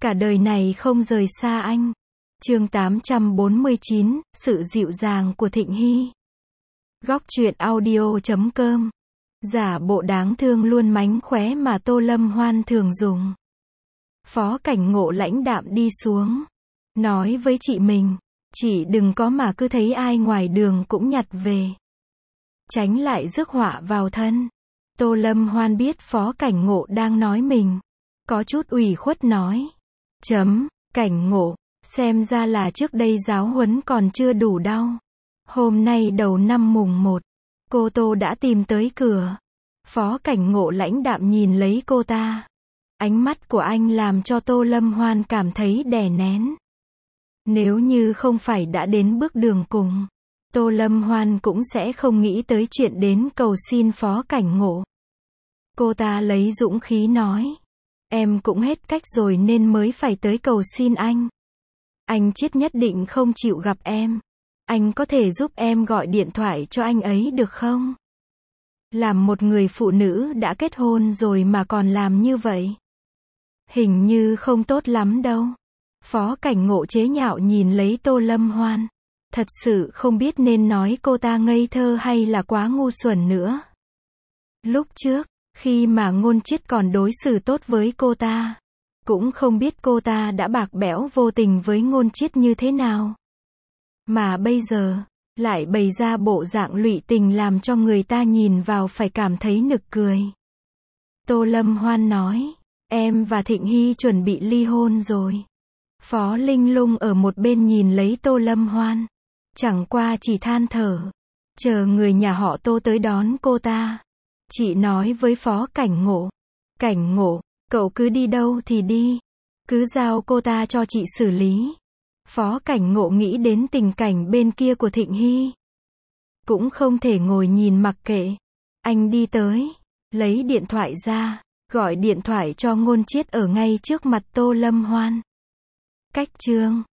Cả đời này không rời xa anh. Chương 849, sự dịu dàng của Thịnh Hy. Góc truyện audio.com. Giả bộ đáng thương luôn mánh khóe mà Tô Lâm Hoan thường dùng. Phó Cảnh Ngộ lãnh đạm đi xuống, nói với chị mình, chị đừng có mà cứ thấy ai ngoài đường cũng nhặt về, tránh lại rước họa vào thân. Tô Lâm Hoan biết Phó Cảnh Ngộ đang nói mình, có chút ủy khuất nói, Cảnh Ngộ, xem ra là trước đây giáo huấn còn chưa đủ đau. Hôm nay đầu năm mùng 1, cô Tô đã tìm tới cửa. Phó Cảnh Ngộ lãnh đạm nhìn lấy cô ta. Ánh mắt của anh làm cho Tô Lâm Hoan cảm thấy đè nén. Nếu như không phải đã đến bước đường cùng, Tô Lâm Hoan cũng sẽ không nghĩ tới chuyện đến cầu xin Phó Cảnh Ngộ. Cô ta lấy dũng khí nói, em cũng hết cách rồi nên mới phải tới cầu xin anh. Anh chết nhất định không chịu gặp em. Anh có thể giúp em gọi điện thoại cho anh ấy được không? Làm một người phụ nữ đã kết hôn rồi mà còn làm như vậy, hình như không tốt lắm đâu. Phó Cảnh Ngộ chế nhạo nhìn lấy Tô Lâm Hoan. Thật sự không biết nên nói cô ta ngây thơ hay là quá ngu xuẩn nữa. Lúc trước, khi mà Ngôn Chiết còn đối xử tốt với cô ta, cũng không biết cô ta đã bạc bẽo vô tình với Ngôn Chiết như thế nào. Mà bây giờ, lại bày ra bộ dạng lụy tình làm cho người ta nhìn vào phải cảm thấy nực cười. Tô Lâm Hoan nói, em và Thịnh Hy chuẩn bị ly hôn rồi. Phó Linh Lung ở một bên nhìn lấy Tô Lâm Hoan, chẳng qua chỉ than thở, chờ người nhà họ Tô tới đón cô ta. Chị nói với Phó Cảnh Ngộ, cậu cứ đi đâu thì đi, cứ giao cô ta cho chị xử lý. Phó Cảnh Ngộ nghĩ đến tình cảnh bên kia của Thịnh Hy, cũng không thể ngồi nhìn mặc kệ. Anh đi tới, lấy điện thoại ra, gọi điện thoại cho Ngôn Chiết ở ngay trước mặt Tô Lâm Hoan. Cách chương